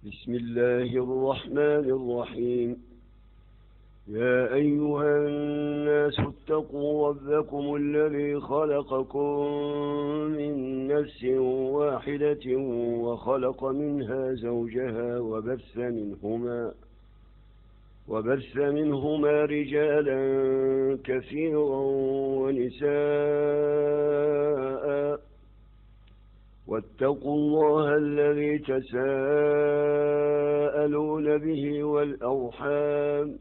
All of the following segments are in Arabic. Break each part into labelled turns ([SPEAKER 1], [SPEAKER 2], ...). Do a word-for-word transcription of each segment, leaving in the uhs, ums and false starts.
[SPEAKER 1] بسم الله الرحمن الرحيم. يا أيها الناس اتقوا ربكم الذي خلقكم من نفس واحدة وخلق منها زوجها وبث منهما وبث منهما رجالا كثيرا ونساء واتقوا الله الذي تساءلون به والأرحام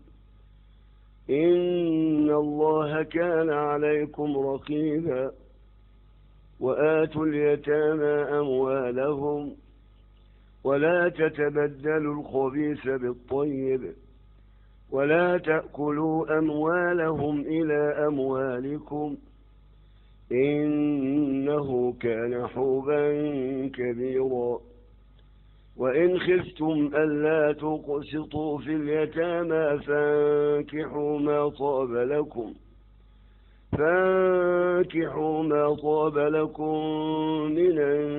[SPEAKER 1] إن الله كان عليكم رقيبا. وآتوا اليتامى أموالهم ولا تتبدلوا الخبيث بالطيب ولا تأكلوا أموالهم إلى أموالكم إنه كان حوبا كبيرا. وإن خفتم ألا تقسطوا في اليتامى فانكحوا ما طاب لكم فانكحوا ما طاب لكم من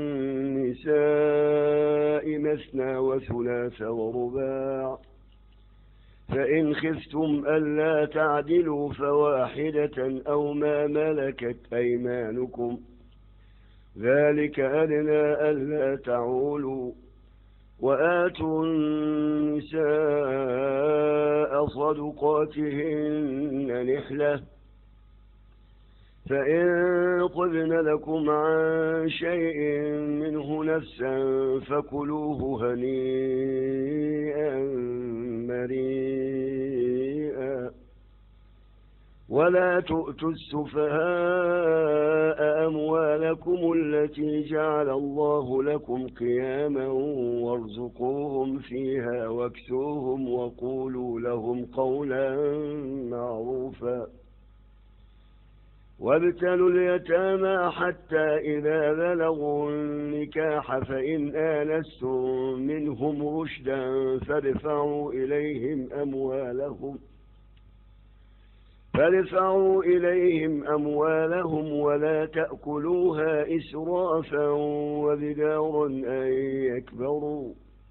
[SPEAKER 1] النساء مثنى وثلاث ورباع، فإن خفتم ألا تعدلوا فواحدة أو ما ملكت أيمانكم ذلك أدنى ألا تعولوا. وآتوا النساء صدقاتهن نحلة، فإن طبن لكم عن شيء منه نفسا فكلوه هنيئا مريئا. ولا تؤتوا السفهاء أموالكم التي جعل الله لكم قياما وارزقوهم فيها واكسوهم وقولوا لهم قولا معروفا. وابتلوا اليتامى حتى إذا بلغوا النكاح فإن آنستم منهم رشدا فادفعوا إليهم أموالهم فادفعوا إليهم أموالهم ولا تأكلوها إسرافا وبدارا أن يكبروا.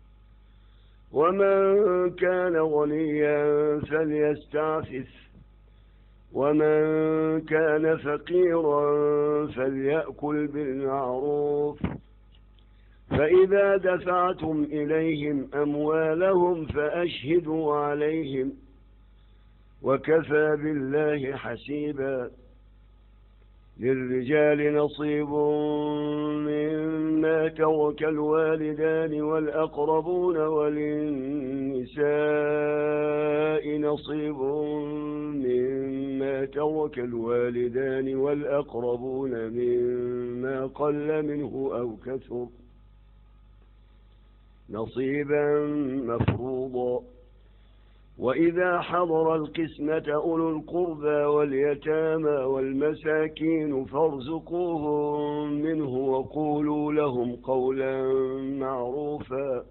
[SPEAKER 1] ومن كان غنيا فليستعفف ومن كان فقيرا فليأكل بالمعروف. فإذا دفعتم إليهم أموالهم فأشهدوا عليهم وكفى بالله حسيبا. للرجال نصيب مما ترك الوالدان والأقربون وللنساء نصيب مما ترك الوالدان والأقربون مما قل منه أو كثر نصيبا مفروضا. وإذا حضر القسمة أولو القربى واليتامى والمساكين فارزقوهم منه وقولوا لهم قولا معروفا.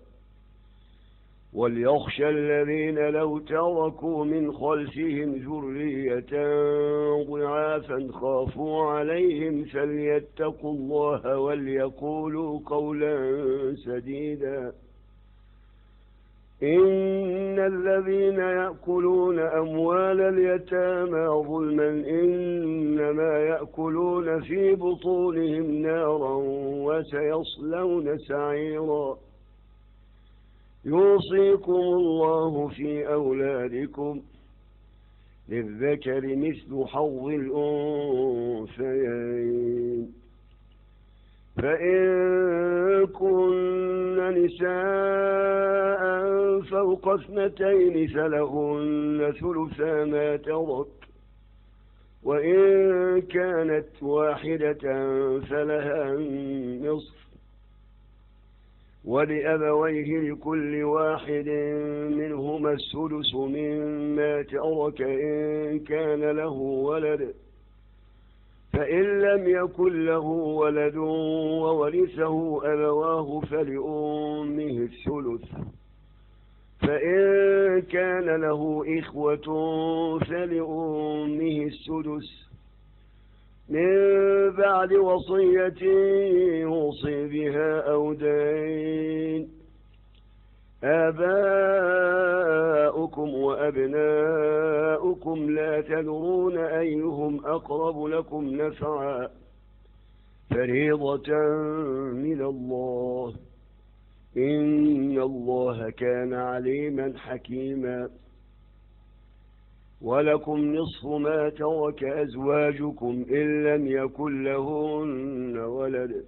[SPEAKER 1] وليخشى الذين لو تركوا من خلفهم ذرية ضعافا خافوا عليهم فليتقوا الله وليقولوا قولا سديدا. إن الذين يأكلون أموال اليتامى ظلما إنما يأكلون في بطونهم نارا وسيصلون سعيرا. يوصيكم الله في أولادكم للذكر مثل حظ الأنثيين. فإن كن نساء فوق اثنتين فلهن ثلثا ما ترك، وإن كانت واحدة فلها النصف، ولأبويه لكل واحد منهما السدس مما ترك إن كان له ولد، فإن لم يكن له ولد وورثه أبواه فلأمه الثلث، فإن كان له إخوة فلأمه السدس من بعد وصية يوصي بها أو دين. آباؤكم وأبناؤكم لا تدرون أيهم أقرب لكم نفعا فريضة من الله إن الله كان عليما حكيما ولكم نصف ما ترك أزواجكم إن لم يكن لهن ولد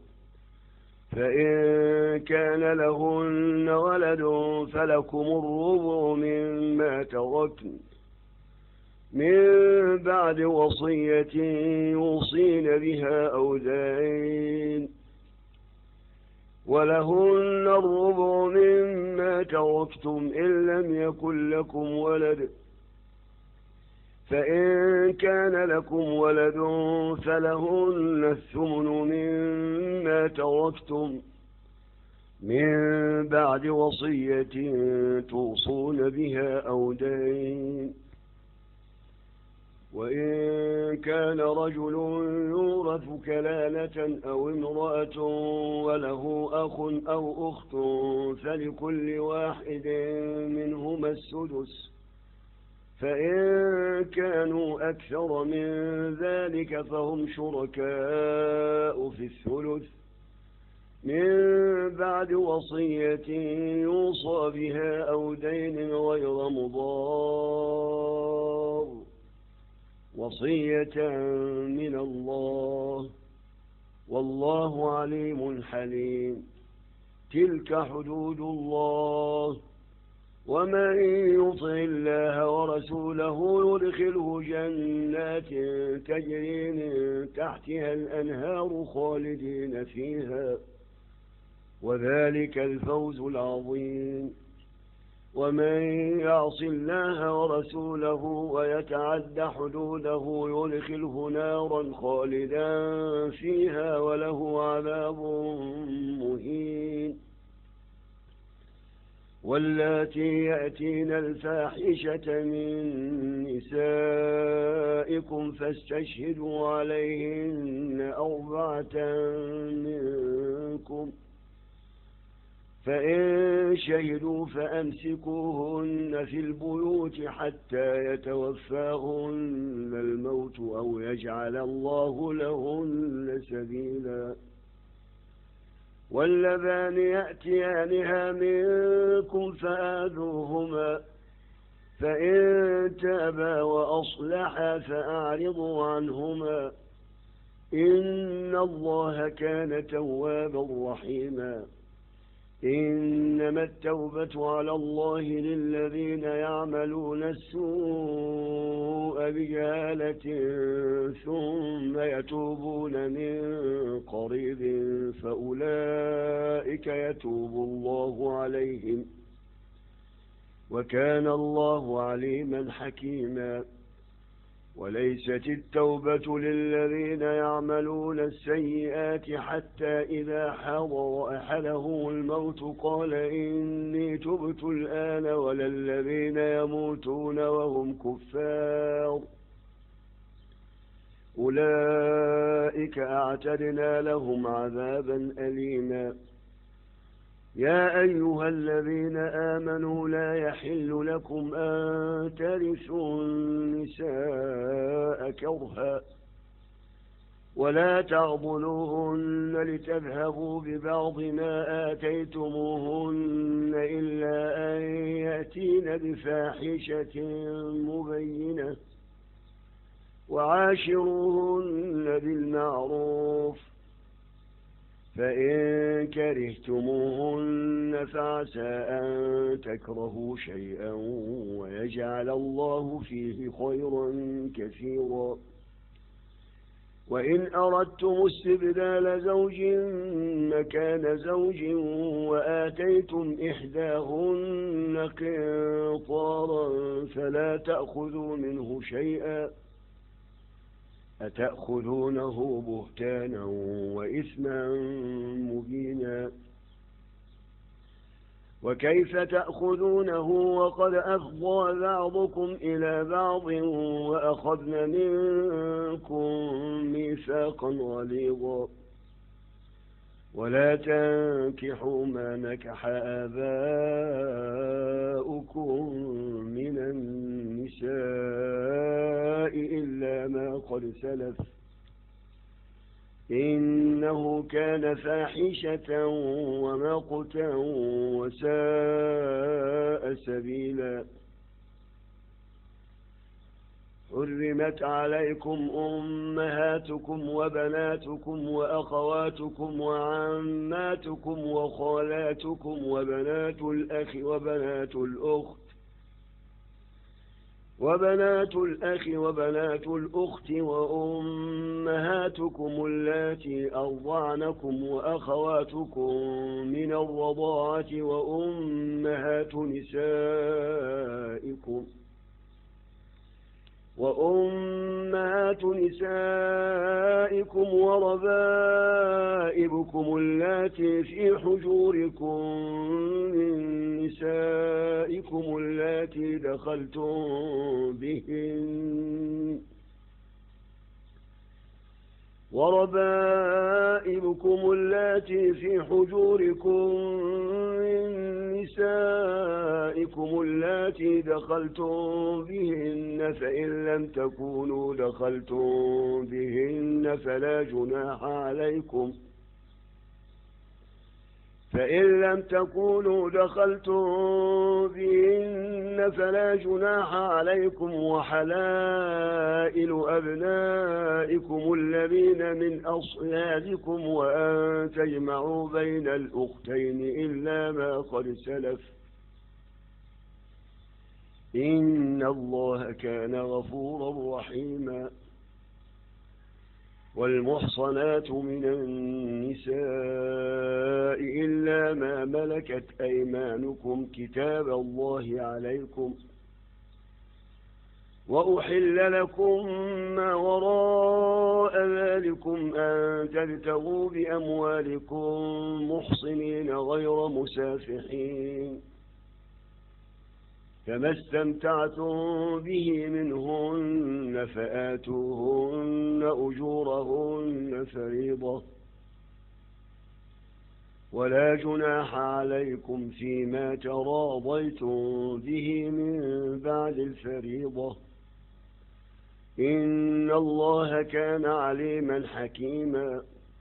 [SPEAKER 1] فإن كان لهن ولد فلكم الربع مما تركن من بعد وصية يوصين بها أو دين ولهن الربع مما تركتم إن لم يكن لكم ولد فإن كان لكم ولد فلهن الثمن مما تركتم من بعد وصية توصون بها أو دين وإن كان رجل يورث كلالة أو امرأة وله أخ أو أخت فلكل واحد منهما السدس فإن كانوا أكثر من ذلك فهم شركاء في الثلث من بعد وصية يوصى بها أو دين غير مضار وصية من الله والله عليم حليم تلك حدود الله ومن يطع الله ورسوله يدخله جنات تجري من تحتها الأنهار خالدين فيها وذلك الفوز العظيم ومن يعص الله ورسوله ويتعد حدوده يدخله نارا خالدا فيها وله عذاب مهين واللاتي يأتين الفاحشة من نسائكم فاستشهدوا عليهن أربعة منكم فإن شهدوا فأمسكوهن في البيوت حتى يتوفاهن الموت أو يجعل الله لهن سبيلا واللذان يأتيانها منكم فآذوهما فإن تابا وأصلحا فأعرضوا عنهما إن الله كان توابا رحيما إنما التوبة على الله للذين يعملون السوء بجهالة ثم يتوبون من قريب فأولئك يتوب الله عليهم وكان الله عليما حكيما وليست التوبة للذين يعملون السيئات حتى إذا حضر أحدهم الموت قال إني تبت الآن ولا الذين يموتون وهم كفار أولئك أعتدنا لهم عذابا أليما يا أيها الذين آمنوا لا يحل لكم أن ترثوا النساء كرها ولا تعضلوهن لتذهبوا ببعض ما آتيتموهن إلا أن يأتين بفاحشة مبينة وعاشروهن بالمعروف فإن كرهتموهن فعسى أن تكرهوا شيئا ويجعل الله فيه خيرا كثيرا وإن أردتم استبدال زوج مكان زوج وآتيتم إحداهن قنطارا فلا تأخذوا منه شيئا أتأخذونه بهتانا وإثما مبينا وكيف تأخذونه وقد أفضى بعضكم إلى بعض وأخذن منكم ميثاقا غليظا ولا تنكحوا ما نكح آباؤكم من النساء إلا ما قد سلف إنه كان فاحشة ومقتا وساء سبيلا. حرمت عليكم أمهاتكم وبناتكم وأخواتكم وعماتكم وخالاتكم وبنات الأخ وبنات الأخت وبنات الأخ وبنات الأخت وأمهاتكم اللاتي أرضعنكم وأخواتكم من الرضاعة وأمهات نسائكم وأمهات نسائكم وربائبكم اللاتي في حجوركم من نسائكم اللاتي دخلتم بهن وربائبكم اللاتي في حجوركم من نسائكم اللاتي دخلتم بهن فإن لم تكونوا دخلتم بهن فلا جناح عليكم فإن لم تكونوا دخلتم بهن فلا جناح عليكم وحلائل أبنائكم الذين من أصلابكم وأن تجمعوا بين الأختين إلا ما قد سلف إن الله كان غفورا رحيما. والمحصنات من النساء إلا ما ملكت أيمانكم كتاب الله عليكم وأحل لكم ما وراء ذلكم أن تبتغوا بأموالكم محصنين غير مسافحين فما استمتعتم به منهن فآتوهن أجورهن فريضة ولا جناح عليكم فيما تراضيتم به من بعد الفريضة إن الله كان عليما حكيما.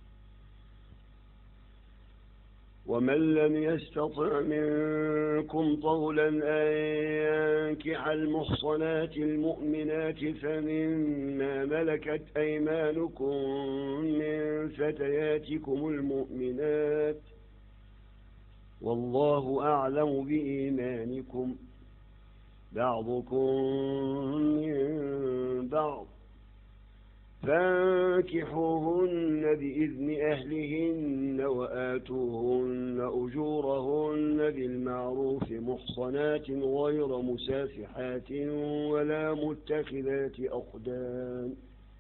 [SPEAKER 1] ومن لم يستطع منكم طولا أن ينكح المحصنات المؤمنات فمما ملكت أيمانكم من فتياتكم المؤمنات والله أعلم بإيمانكم بعضكم من بعض فانكحوهن بإذن أهلهن وآتوهن أجورهن بالمعروف محصنات غير مسافحات ولا متخذات أخدان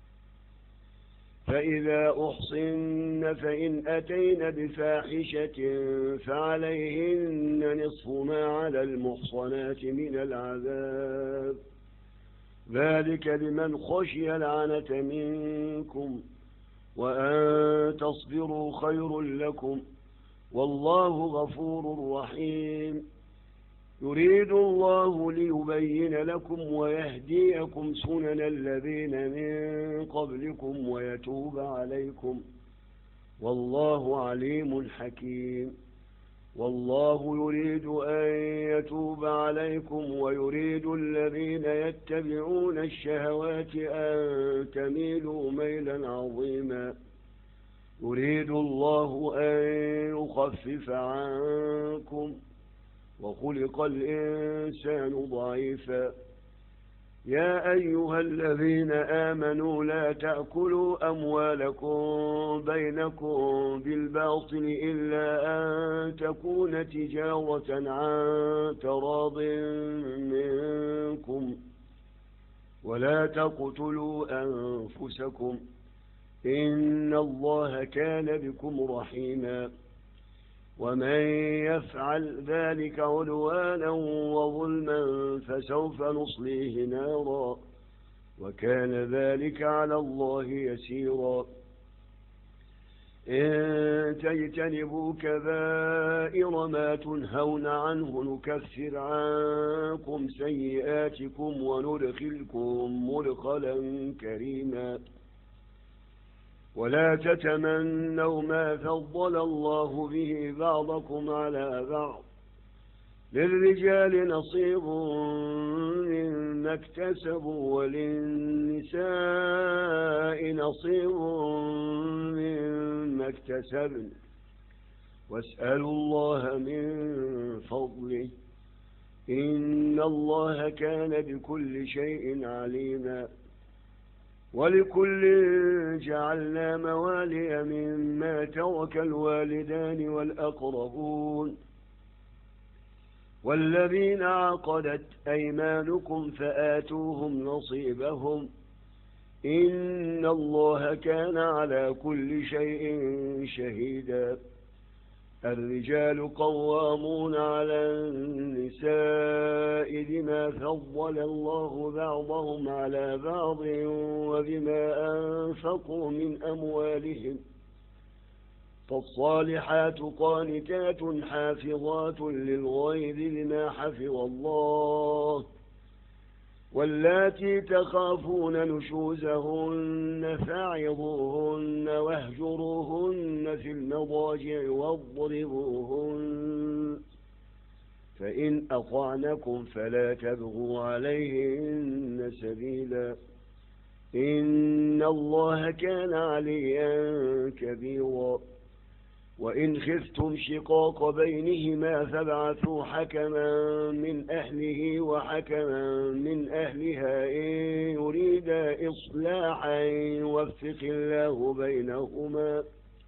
[SPEAKER 1] فإذا أحصن فإن أتين بفاحشة فعليهن نصف ما على المحصنات من العذاب ذلك لمن خشي العنة منكم وأن تصبروا خير لكم والله غفور رحيم. يريد الله ليبين لكم ويهديكم سنن الذين من قبلكم ويتوب عليكم والله عليم حكيم. والله يريد أن يتوب عليكم ويريد الذين يتبعون الشهوات أن تميلوا ميلا عظيما. يريد الله أن يخفف عنكم وخلق الإنسان ضعيفا. يا أيها الذين آمنوا لا تأكلوا أموالكم بينكم بالباطل إلا أن تكون تجارة عن تراض منكم ولا تقتلوا أنفسكم إن الله كان بكم رحيما. ومن يفعل ذلك عدوانا وظلما فسوف نصليه نارا وكان ذلك على الله يسيرا. إن تجتنبوا كبائر ما تنهون عنه نكفر عنكم سيئاتكم وندخلكم مدخلا كريما ولا تتمنوا ما فضل الله به بعضكم على بعض للرجال نصيب مما اكتسبوا وللنساء نصيب مما اكتسبن واسألوا الله من فضله إن الله كان بكل شيء عليما ولكل جعلنا موالي مما ترك الوالدان والأقربون والذين عقدت أيمانكم فآتوهم نصيبهم إن الله كان على كل شيء شهيدا الرجال قوامون على النساء بما فضل الله بعضهم على بعض وبما أنفقوا من أموالهم فالصالحات قانتات حافظات للغيب بما حفظ الله واللاتي تخافون نشوزهن فاعظوهن واهجروهن في المضاجع واضربوهن فإن أطعنكم فلا تبغوا عليهن سبيلا إن الله كان عليا كبيرا وإن خفتم شقاق بينهما فابعثوا حكما من أهله وحكما من أهلها إن يريدا إصلاحا يوفق الله بينهما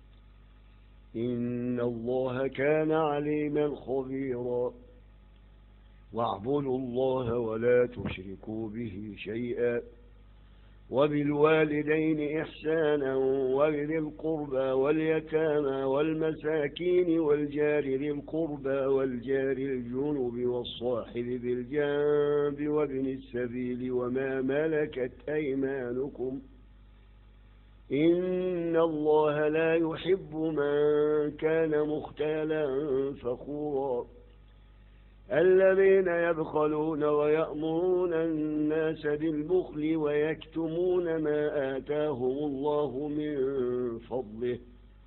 [SPEAKER 1] إن الله كان عليما خبيرا واعبدوا الله ولا تشركوا به شيئا وبالوالدين إحسانا وبذي القربى واليتامى والمساكين والجار ذي القربى والجار الجنب والصاحب بالجنب وابن السبيل وما ملكت أيمانكم إن الله لا يحب من كان مختالا فخورا الذين يبخلون ويأمرون الناس بالبخل ويكتمون ما آتاهم الله من فضله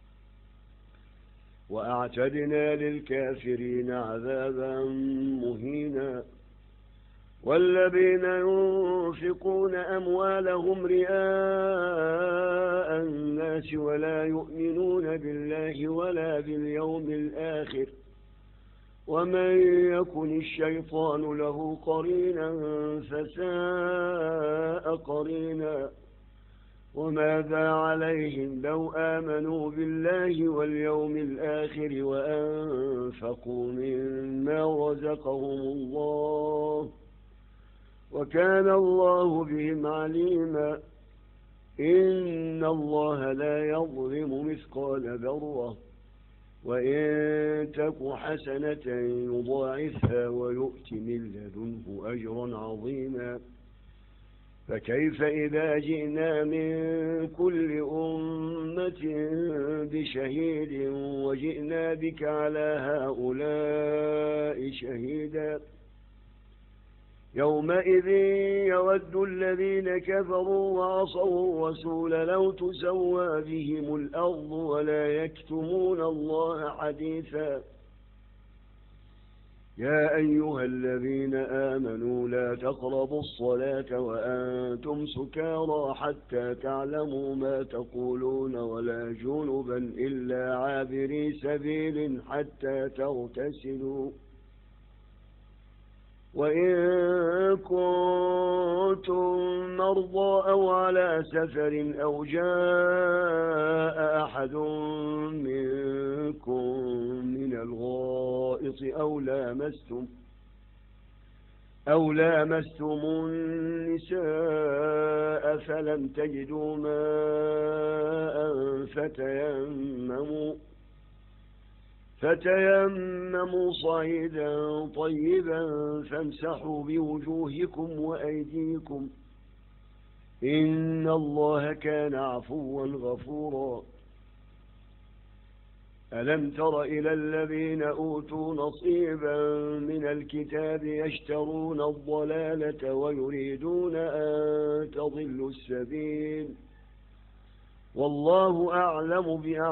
[SPEAKER 1] وأعتدنا للكافرين عذابا مهينا والذين ينفقون أموالهم رئاء الناس ولا يؤمنون بالله ولا باليوم الآخر ومن يكن الشيطان له قرينا فساء قرينا وماذا عليهم لو آمنوا بالله واليوم الآخر وأنفقوا مما رزقهم الله وكان الله بهم عليما إن الله لا يظلم مثقال ذرة وإن تك حسنة يضاعفها ويؤت من لدنه أجرا عظيما فكيف إذا جئنا من كل أمة بشهيد وجئنا بك على هؤلاء شهيدا يومئذ يود الذين كفروا وعصوا الرسول لو تسوى بهم الأرض ولا يكتمون الله حديثا يا أيها الذين آمنوا لا تقربوا الصلاة وأنتم سكارى حتى تعلموا ما تقولون ولا جنبا إلا عابري سبيل حتى تغتسلوا وإن كنتم مرضى أو على سفر أو جاء أحد منكم من الغائط أو لامستم أو لامستم النساء فلم تجدوا ماء فتيمموا فتيمموا صعيدا طيبا فامسحوا بوجوهكم وأيديكم إن الله كان عفوا غفورا ألم تر إلى الذين أوتوا نصيبا من الكتاب يشترون الضلالة ويريدون أن تضلوا السبيل والله أعلم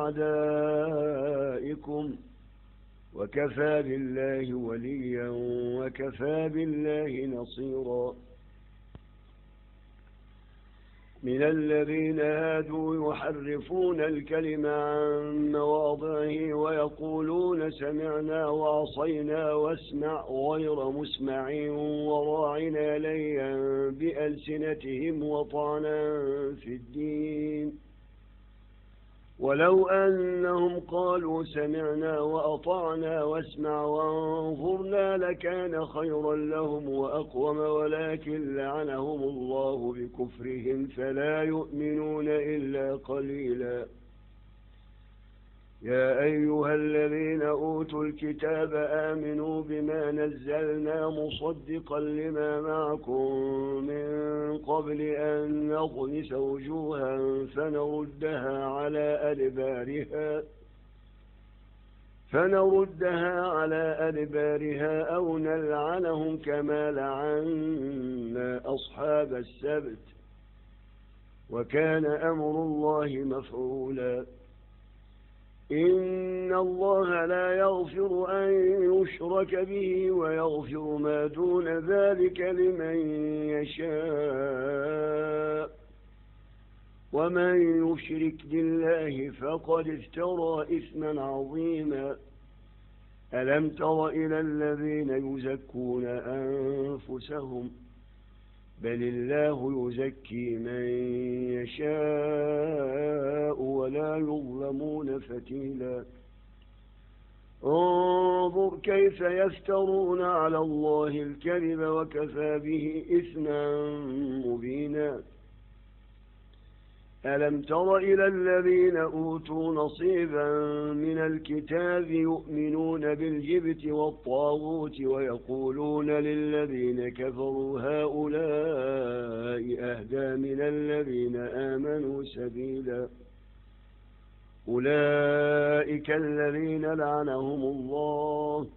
[SPEAKER 1] بأعدائكم وكفى بالله وليا وكفى بالله نصيرا من الذين هادوا يحرفون الكلم عن مواضعه ويقولون سمعنا وعصينا واسمع غير مسمع وراعنا ليا بألسنتهم وطعنا في الدين ولو أنهم قالوا سمعنا وأطعنا واسمع وانظرنا لكان خيرا لهم وأقوم ولكن لعنهم الله بكفرهم فلا يؤمنون إلا قليلا يا أيها الذين أوتوا الكتاب آمنوا بما نزلنا مصدقا لما معكم من قبل أن نطمس وجوها فنردها على أدبارها فنردها على أدبارها أو نلعنهم كما لعنا أصحاب السبت وكان أمر الله مفعولا إن الله لا يغفر أن يشرك به ويغفر ما دون ذلك لمن يشاء ومن يشرك بالله فقد افترى إثما عظيما ألم تر إلى الذين يزكون أنفسهم بل الله يزكي من يشاء ولا يظلمون فتيلا انظر كيف يفترون على الله الكذب وكفى به إثما مبينا ألم تر إلى الذين أوتوا نصيبا من الكتاب يؤمنون بالجبت والطاغوت ويقولون للذين كفروا هؤلاء أهدى من الذين آمنوا سبيلا أولئك الذين لعنهم الله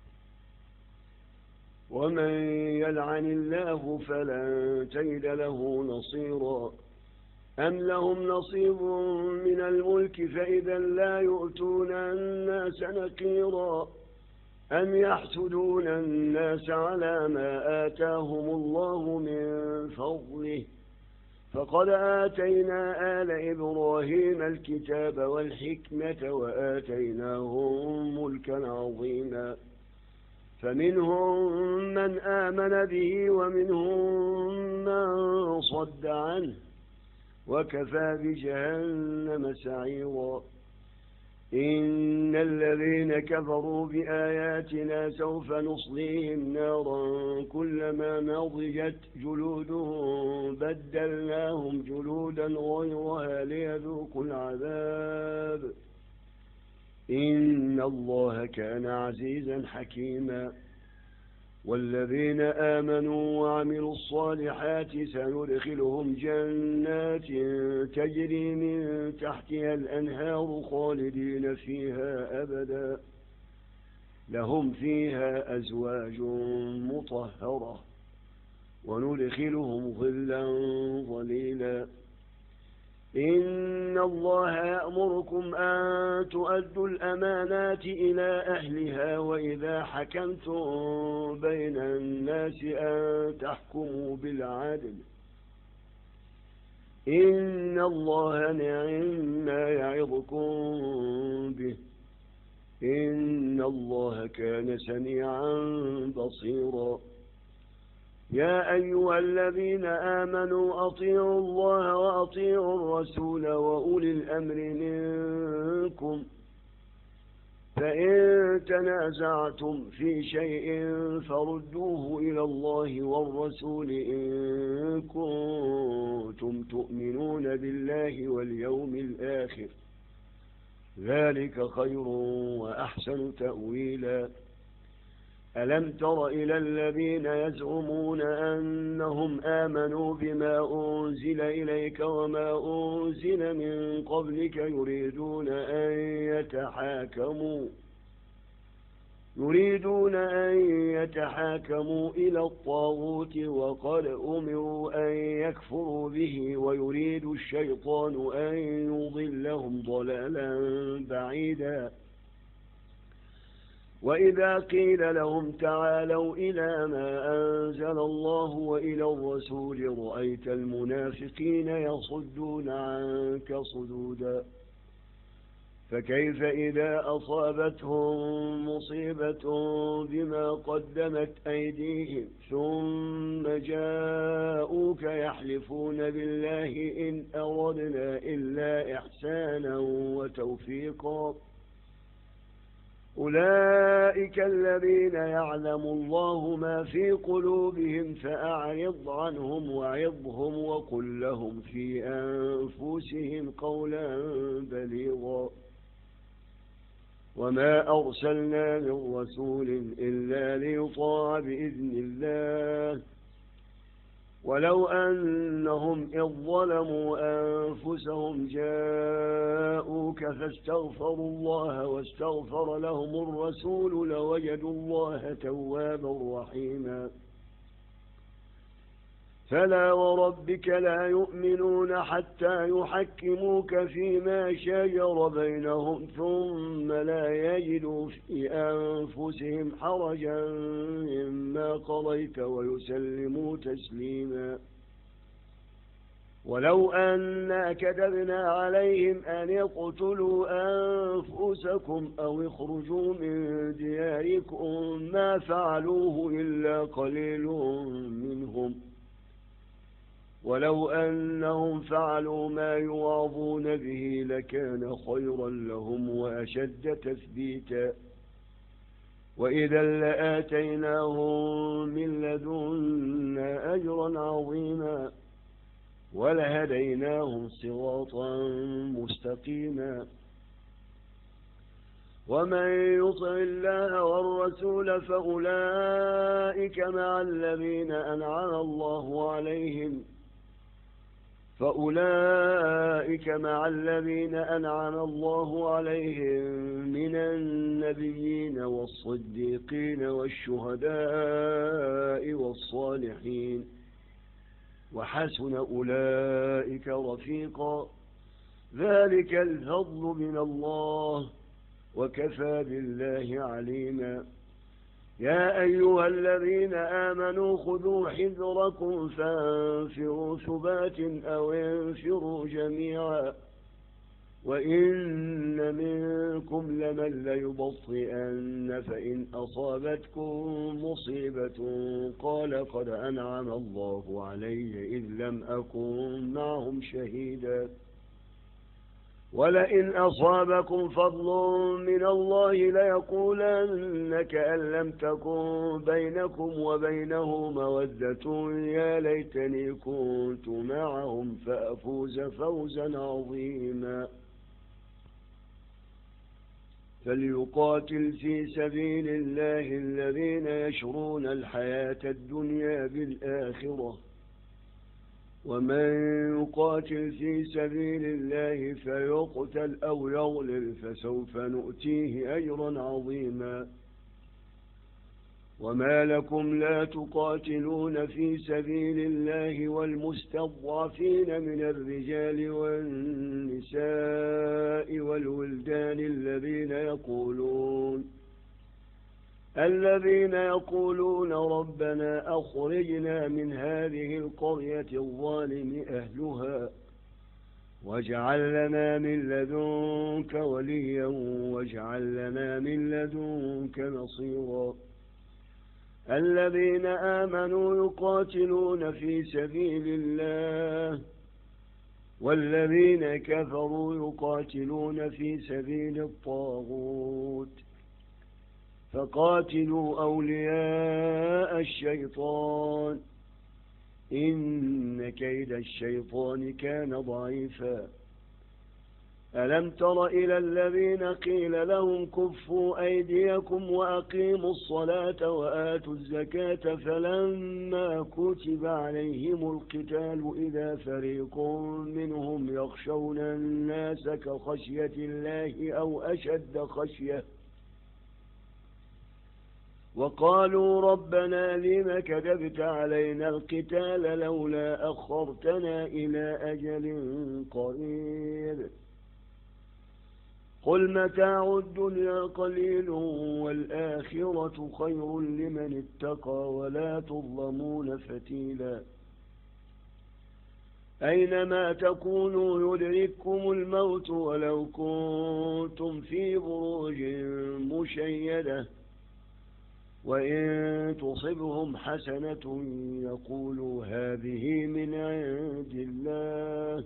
[SPEAKER 1] ومن يلعن الله فلن تجد له نصيرا أم لهم نصيب من الملك فإذا لا يؤتون الناس نقيرا أم يحسدون الناس على ما آتاهم الله من فضله فقد آتينا آل إبراهيم الكتاب والحكمة وآتيناهم ملكا عظيما فمنهم من آمن به ومنهم من صد عنه وكفى بجهنم سعيرا إن الذين كفروا بآياتنا سوف نصليهم نارا كلما نضجت جلودهم بدلناهم جلودا غيرها ليذوقوا العذاب إن الله كان عزيزا حكيما والذين آمنوا وعملوا الصالحات سندخلهم جنات تجري من تحتها الأنهار خالدين فيها أبدا لهم فيها أزواج مطهرة وندخلهم ظلا ظليلا إن الله يأمركم أن تؤدوا الأمانات إلى أهلها وإذا حكمتم بين الناس أن تحكموا بالعدل إن الله نعم ما يعظكم به إن الله كان سميعا بصيرا يا أيها الذين آمنوا أطيعوا الله وأطيعوا الرسول وأولي الأمر منكم فإن تنازعتم في شيء فردوه إلى الله والرسول إن كنتم تؤمنون بالله واليوم الآخر ذلك خير وأحسن تأويلا ألم تر إلى الذين يزعمون أنهم آمنوا بما أنزل إليك وما أنزل من قبلك يريدون أن يتحاكموا يريدون أن يتحاكموا إلى الطاغوت وقد أمروا أن يكفروا به ويريد الشيطان أن يضلهم ضلالا بعيدا وإذا قيل لهم تعالوا إلى ما أنزل الله وإلى الرسول رأيت المنافقين يصدون عنك صدودا فكيف إذا أصابتهم مصيبة بما قدمت أيديهم ثم جاءوك يحلفون بالله إن أردنا إلا إحسانا وتوفيقا أولئك الذين يعلم الله ما في قلوبهم فأعرض عنهم وعظهم وقل لهم في أنفسهم قولا بليغا وما أرسلنا من رسول إلا ليطاع بإذن الله ولو أنهم إذ ظلموا أنفسهم جاءوك فاستغفروا الله واستغفر لهم الرسول لوجدوا الله توابا رحيما فلا وربك لا يؤمنون حتى يحكموك فيما شجر بينهم ثم لا يجدوا في أنفسهم حرجا مما قضيت ويسلموا تسليما ولو أنا كتبنا عليهم أن يقتلوا أنفسكم أو اخرجوا من دياركم ما فعلوه إلا قليل منهم ولو أنهم فعلوا ما يوعظون به لكان خيرا لهم وأشد تثبيتا وإذا لآتيناهم من لدنا أجرا عظيما ولهديناهم صراطا مستقيما ومن يطع الله والرسول فأولئك مع الذين أنعم الله عليهم فأولئك مع الذين أنعم الله عليهم من النبيين والصديقين والشهداء والصالحين وحسن أولئك رفيقا ذلك الفضل من الله وكفى بالله عليما يا أيها الذين آمنوا خذوا حذركم فانفروا ثبات أو انفروا جميعا وإن منكم لمن ليبطئن فإن أصابتكم مصيبة قال قد أنعم الله علي إذ لم أكن معهم شهيدا ولئن أصابكم فضل من الله ليقولن كأن لم تكن بينكم وبينه مودة يا ليتني كنت معهم فأفوز فوزا عظيما فليقاتل في سبيل الله الذين يشرون الحياة الدنيا بالآخرة ومن يقاتل في سبيل الله فيقتل أو يغلل فسوف نؤتيه أجرا عظيما وما لكم لا تقاتلون في سبيل الله والمستضعفين من الرجال والنساء والولدان الذين يقولون الذين يقولون ربنا أخرجنا من هذه القرية الظالم أهلها واجعل لنا من لدنك وليا واجعل لنا من لدنك نصيرا الذين آمنوا يقاتلون في سبيل الله والذين كفروا يقاتلون في سبيل الطاغوت فقاتلوا أولياء الشيطان إن كيد الشيطان كان ضعيفا ألم تر إلى الذين قيل لهم كفوا أيديكم وأقيموا الصلاة وآتوا الزكاة فلما كتب عليهم القتال إذا فريق منهم يخشون الناس كخشية الله أو أشد خشية وقالوا ربنا لم كتبت علينا القتال لولا أخرتنا إلى أجل قريب قل متاع الدنيا قليل والآخرة خير لمن اتقى ولا تظلمون فتيلا أينما تكونوا يدرككم الموت ولو كنتم في بروج مشيدة وإن تصبهم حسنة يقولوا هذه من عند الله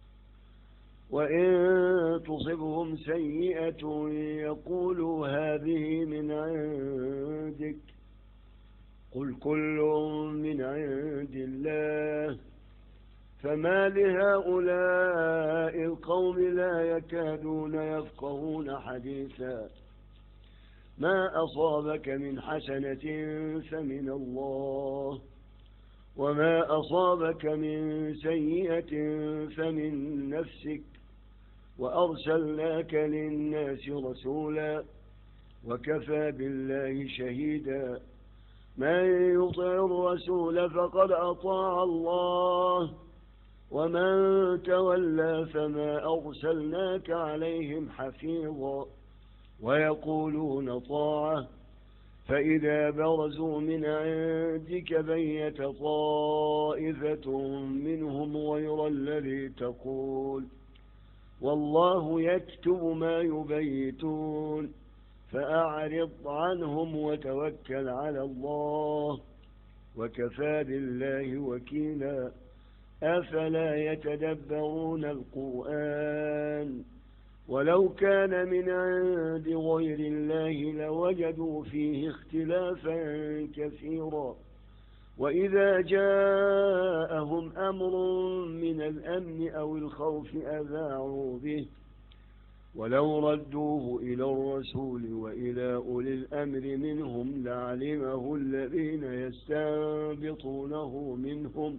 [SPEAKER 1] وإن تصبهم سيئة يقولوا هذه من عندك قل كل من عند الله فما لهؤلاء القوم لا يكادون يفقهون حديثا ما أصابك من حسنة فمن الله وما أصابك من سيئة فمن نفسك وأرسلناك للناس رسولا وكفى بالله شهيدا من يطع الرسول فقد أطاع الله ومن تولى فما أرسلناك عليهم حفيظا ويقولون طاعة فإذا برزوا من عندك بيت طائفة منهم غير الذي تقول والله يكتب ما يبيتون فأعرض عنهم وتوكل على الله وكفى بالله وكيلا أفلا يتدبرون القرآن ولو كان من عند غير الله لوجدوا فيه اختلافا كثيرا وإذا جاءهم أمر من الأمن أو الخوف أذاعوا به ولو ردوه إلى الرسول وإلى أولي الأمر منهم لعلمه الذين يستنبطونه منهم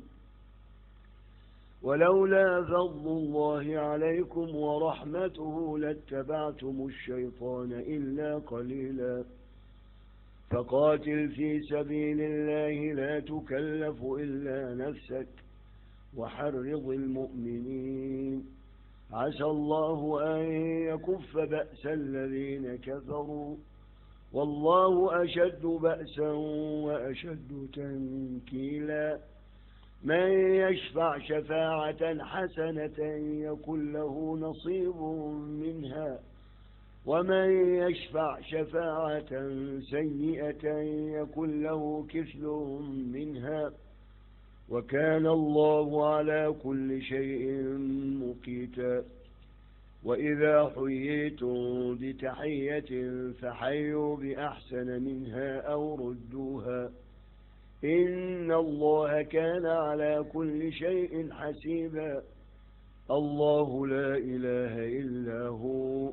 [SPEAKER 1] ولولا فضل الله عليكم ورحمته لاتبعتم الشيطان إلا قليلا فقاتل في سبيل الله لا تكلف إلا نفسك وحرض المؤمنين عسى الله أن يكف بأس الذين كفروا والله أشد بأسا وأشد تنكيلا من يشفع شفاعة حسنة يكن له نصيب منها ومن يشفع شفاعة سيئة يكن له كفل منها وكان الله على كل شيء مقيتا وإذا حييتم بتحية فحيوا بأحسن منها أو ردوها إن الله كان على كل شيء حسيبا الله لا إله إلا هو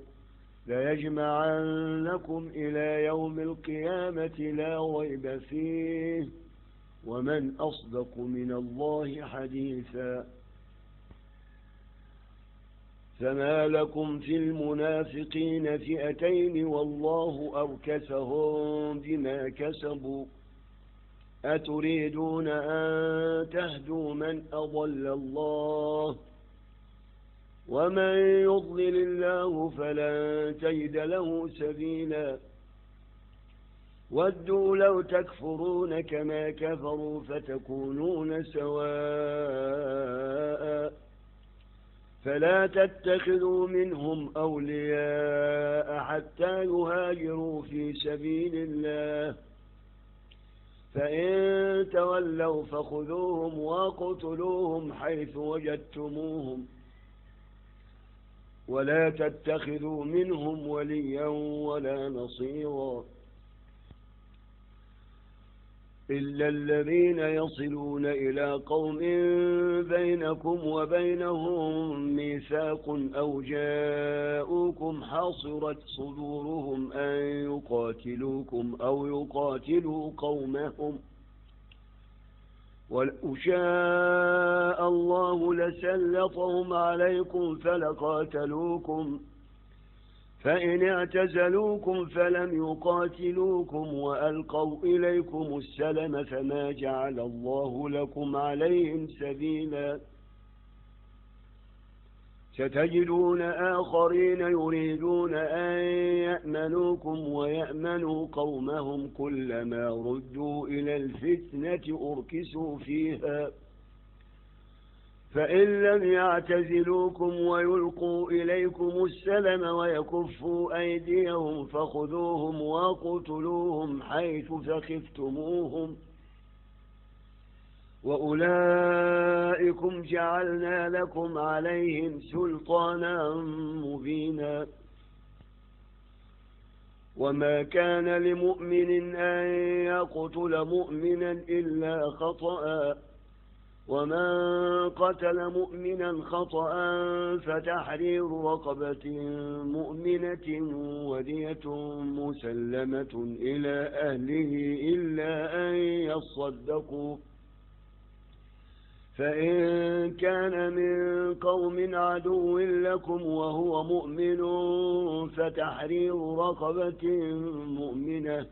[SPEAKER 1] ليجمعنكم إلى يوم القيامة لا ريب فيه ومن أصدق من الله حديثا فما لكم في المنافقين فئتين والله أركسهم بما كسبوا أتريدون أن تهدوا من أضل الله ومن يضلل الله فلن تجد له سبيلا ودوا لو تكفرون كما كفروا فتكونون سواء فلا تتخذوا منهم أولياء حتى يهاجروا في سبيل الله فإن تولوا فخذوهم واقتلوهم حيث وجدتموهم ولا تتخذوا منهم وليا ولا نصيرا إلا الذين يصلون إلى قوم بينكم وبينهم ميثاق أو جاءوكم حاصرت صدورهم أن يقاتلوكم أو يقاتلوا قومهم ولو شاء الله لسلطهم عليكم فلقاتلوكم فإن اعتزلوكم فلم يقاتلوكم وألقوا إليكم السلم فما جعل الله لكم عليهم سبيلا ستجدون آخرين يريدون أن يأمنوكم ويأمنوا قومهم كلما ردوا إلى الفتنة أركسوا فيها فإن لم يعتزلوكم ويلقوا إليكم السلم ويكفوا أيديهم فخذوهم وقتلوهم حيث ثقفتموهم وأولئكم جعلنا لكم عليهم سلطانا مبينا وما كان لمؤمن أن يقتل مؤمنا إلا خطأ ومن قتل مؤمنا خطأ فتحرير رقبة مؤمنة ودية مسلمة إلى أهله إلا أن يصدقوا فإن كان من قوم عدو لكم وهو مؤمن فتحرير رقبة مؤمنة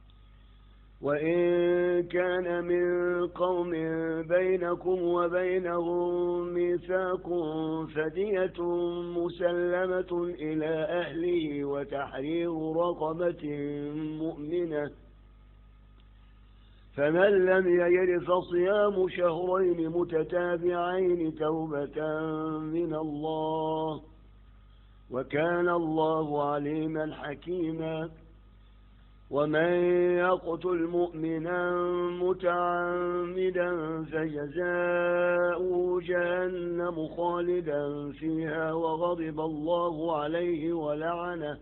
[SPEAKER 1] وإن كان من قوم بينكم وبينهم ميثاق فدية مسلمة إلى أهله وتحرير رقبة مؤمنة فمن لم يجد فصيام شهرين متتابعين توبة من الله وكان الله عليما حكيما ومن يقتل مؤمنا متعمدا فجزاؤه جهنم خالدا فيها وغضب الله عليه ولعنه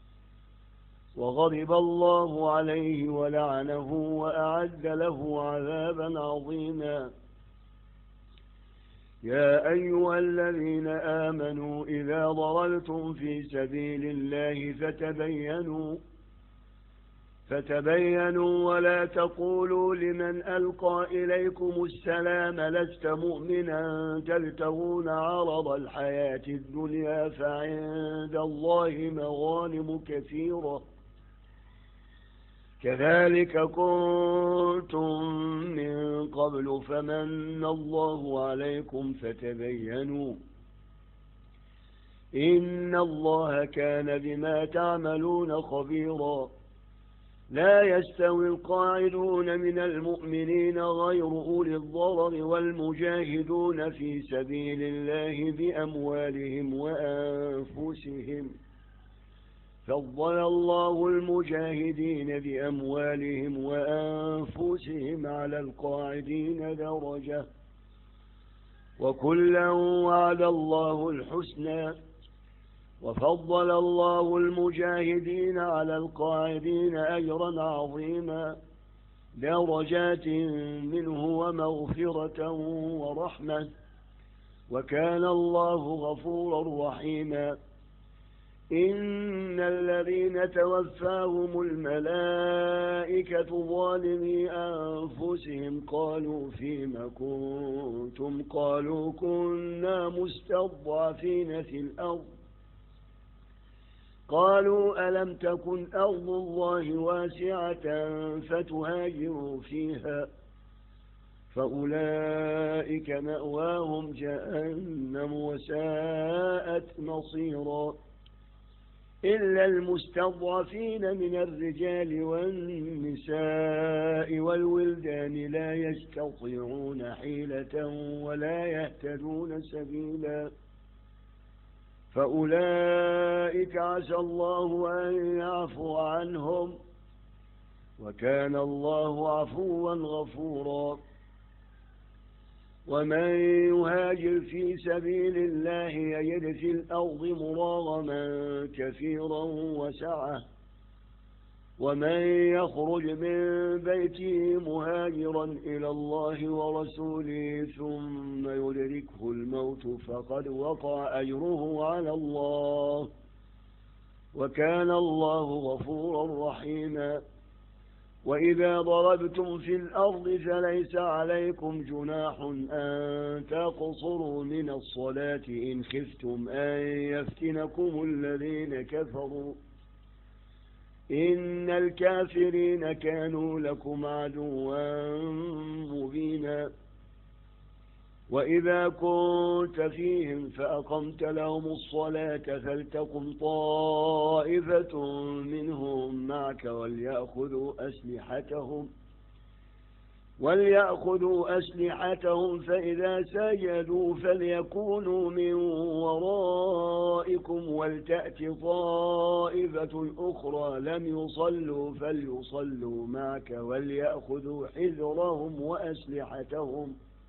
[SPEAKER 1] وغضب الله عليه ولعنه وأعد له عذابا عظيما يا أيها الذين آمنوا إذا ضللتم في سبيل الله فتبينوا فتبينوا ولا تقولوا لمن ألقى إليكم السلام لست مؤمنا تبتغون عرض الحياة الدنيا فعند الله مغانم كثيرة كذلك كنتم من قبل فمن الله عليكم فتبينوا إن الله كان بما تعملون خبيرا لا يستوي القاعدون من المؤمنين غير أولي الضرر والمجاهدون في سبيل الله بأموالهم وأنفسهم فضل الله المجاهدين بأموالهم وأنفسهم على القاعدين درجة وكلا وعد الله الحسنى وفضل الله المجاهدين على القاعدين أجرا عظيما درجات منه ومغفرة ورحمة وكان الله غفورا رحيما إن الذين توفاهم الملائكة ظالمي أنفسهم قالوا فيما كنتم قالوا كنا مستضعفين في الأرض قالوا ألم تكن أرض الله واسعة فتهاجروا فيها فأولئك مأواهم جهنم وساءت مصيرا إلا المستضعفين من الرجال والنساء والولدان لا يستطيعون حيلة ولا يهتدون سبيلا فأولئك عسى الله أن يعفو عنهم وكان الله عفوا غفورا ومن يهاجر في سبيل الله يجد في الأرض مراغما كثيرا وسعة ومن يخرج من بيته مهاجرا إلى الله ورسوله ثم يدركه الموت فقد وقع أجره على الله، وكان الله غفورا رحيما. وإذا ضربتم في الأرض فليس عليكم جناح أن تقصروا من الصلاة إن خفتم أن يفتنكم الذين كفروا، إن الكافرين كانوا لكم عدوا مبينا. وإذا كنت فيهم فأقمت لهم الصلاة فلتقم طائفة منهم معك وليأخذوا أسلحتهم وليأخذوا أسلحتهم فإذا سجدوا فليكونوا من ورائكم ولتأت طائفة أخرى لم يصلوا فليصلوا معك وليأخذوا حذرهم وأسلحتهم.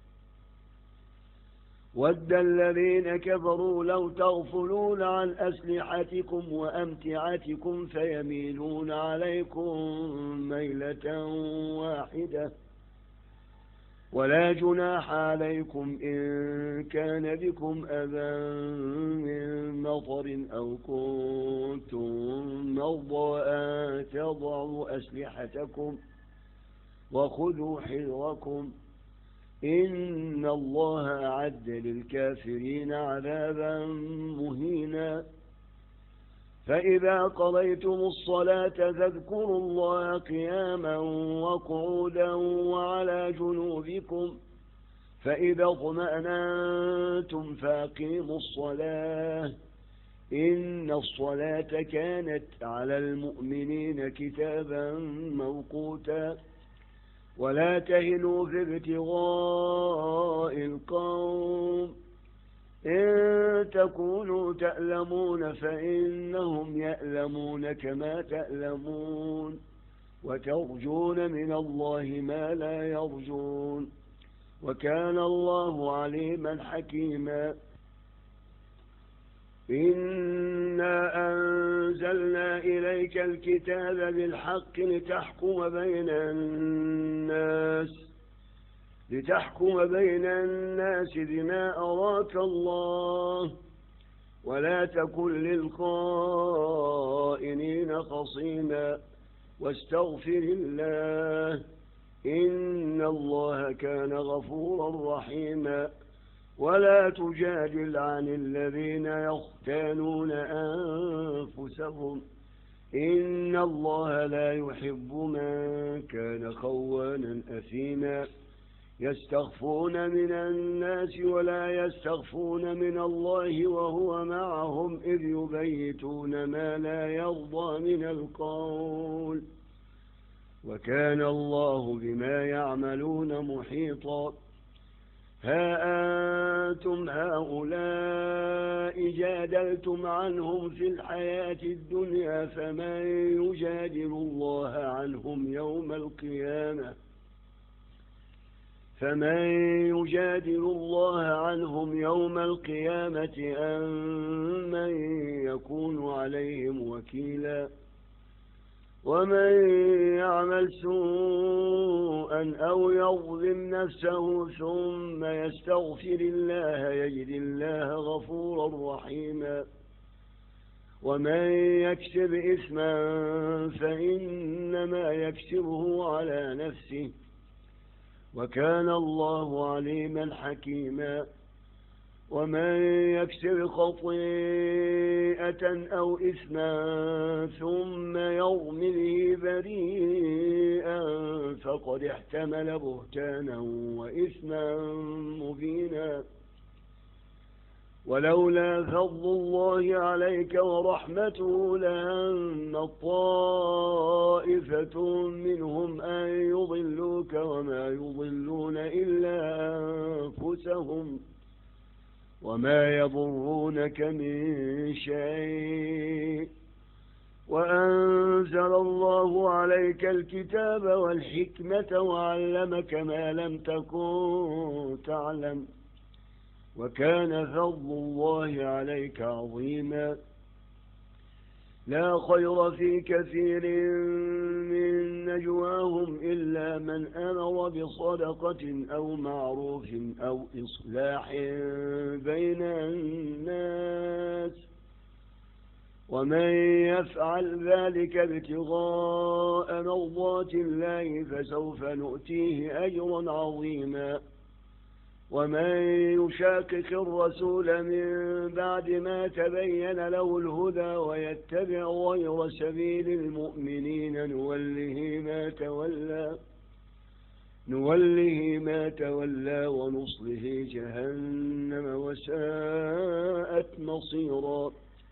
[SPEAKER 1] ود الذين كفروا لو تغفلون عن أسلحتكم وأمتعتكم فيميلون عليكم ميلة واحدة، ولا جناح عليكم إن كان بكم أذى من مطر أو كنتم مرضى أن تضعوا أسلحتكم وخذوا حذركم، إن الله أعد للكافرين عذابا مهينا. فإذا قضيتم الصلاة فاذكروا الله قياما وقعودا وعلى جنوبكم، فإذا اطمأننتم فأقيموا الصلاة، إن الصلاة كانت على المؤمنين كتابا موقوتا. ولا تهنوا في ابتغاء القوم، إن تكونوا تألمون فإنهم يألمون كما تألمون، وترجون من الله ما لا يرجون، وكان الله عليما حكيما. إنا أنزلنا إليك الكتاب بالحق لتحكم بين الناس لتحكم بين الناس بما أراك الله، ولا تكن للخائنين خصيما، واستغفر الله، إن الله كان غفورا رحيما. ولا تجادل عن الذين يختانون أنفسهم، إن الله لا يحب من كان خوانا أثيما. يستخفون من الناس ولا يستخفون من الله وهو معهم إذ يبيتون ما لا يرضى من القول، وكان الله بما يعملون محيطا. ها أنتم هؤلاء جادلتم عنهم في الحياة الدنيا فمن يجادل الله عنهم يوم القيامة فمن يجادل الله عنهم يوم القيامة أم من يكون عليهم وكيلا. ومن يعمل سوءا أو يظلم نفسه ثم يستغفر الله يجد الله غفورا رحيما. ومن يكسب إثما فإنما يكسبه على نفسه، وكان الله عليما حكيما. ومن يكسب خطيئة أو إثما ثم يرم به بريئا فقد احتمل بهتانا وإثما مبينا. ولولا فضل الله عليك ورحمته لهم طائفة منهم أن يضلوك وما يضلون إلا أنفسهم وما يضرونك من شيء. وأنزل الله عليك الكتاب والحكمة وعلمك ما لم تكن تعلم، وكان فضل الله عليك عظيما. لا خير في كثير من نجواهم إلا من أمر بصدقة أو معروف أو إصلاح بين الناس ومن يفعل ذلك ابتغاء مرضات الله فسوف نؤتيه أجرا عظيما ومن يشاقق الرسول من بعد ما تبين له الهدى ويتبع غير سبيل المؤمنين نوله ما تولى نوله ما تولى ونصله جهنم وساءت مصيرا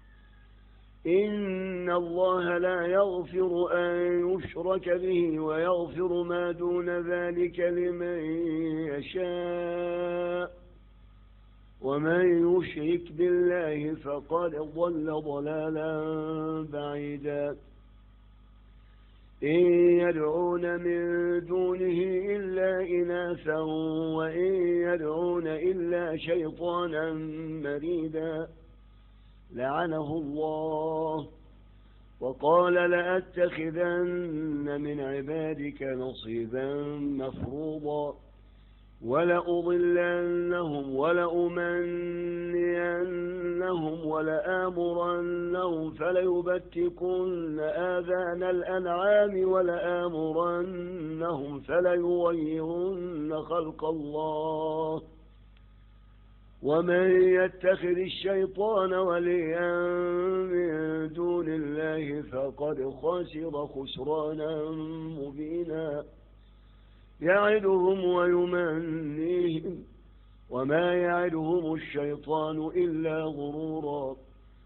[SPEAKER 1] إن الله لا يغفر أن يشرك به ويغفر ما دون ذلك لمن يشاء ومن يشرك بالله فقد ضل ضلالا بعيدا إن يدعون من دونه إلا إناثا وإن يدعون إلا شيطانا مريدا لعنه الله وقال لأتخذن من عبادك نصيبا مفروضا ولأضلنهم ولأمنينهم ولآمرنهم فليبتكن آذان الأنعام ولآمرنهم فليغيرن خلق الله ومن يتخذ الشيطان وليا من دون الله فقد خسر خسرانا مبينا يعدهم ويمنيهم وما يعدهم الشيطان إلا غرورا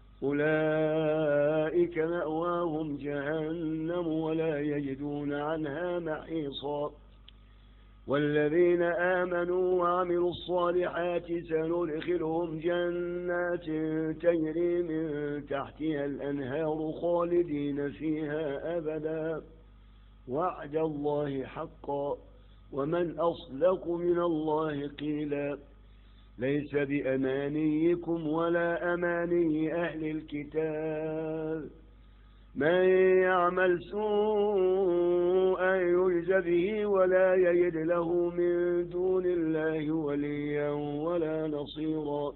[SPEAKER 1] أولئك مأواهم جهنم ولا يجدون عنها محيصا والذين آمنوا وعملوا الصالحات سندخلهم جنات تجري من تحتها الأنهار خالدين فيها أبدا وعد الله حقا ومن أصدق من الله قيلا ليس بأمانيكم ولا أماني أهل الكتاب من يعمل سوءا يجز به ولا يجد له من دون الله وليا ولا نصيرا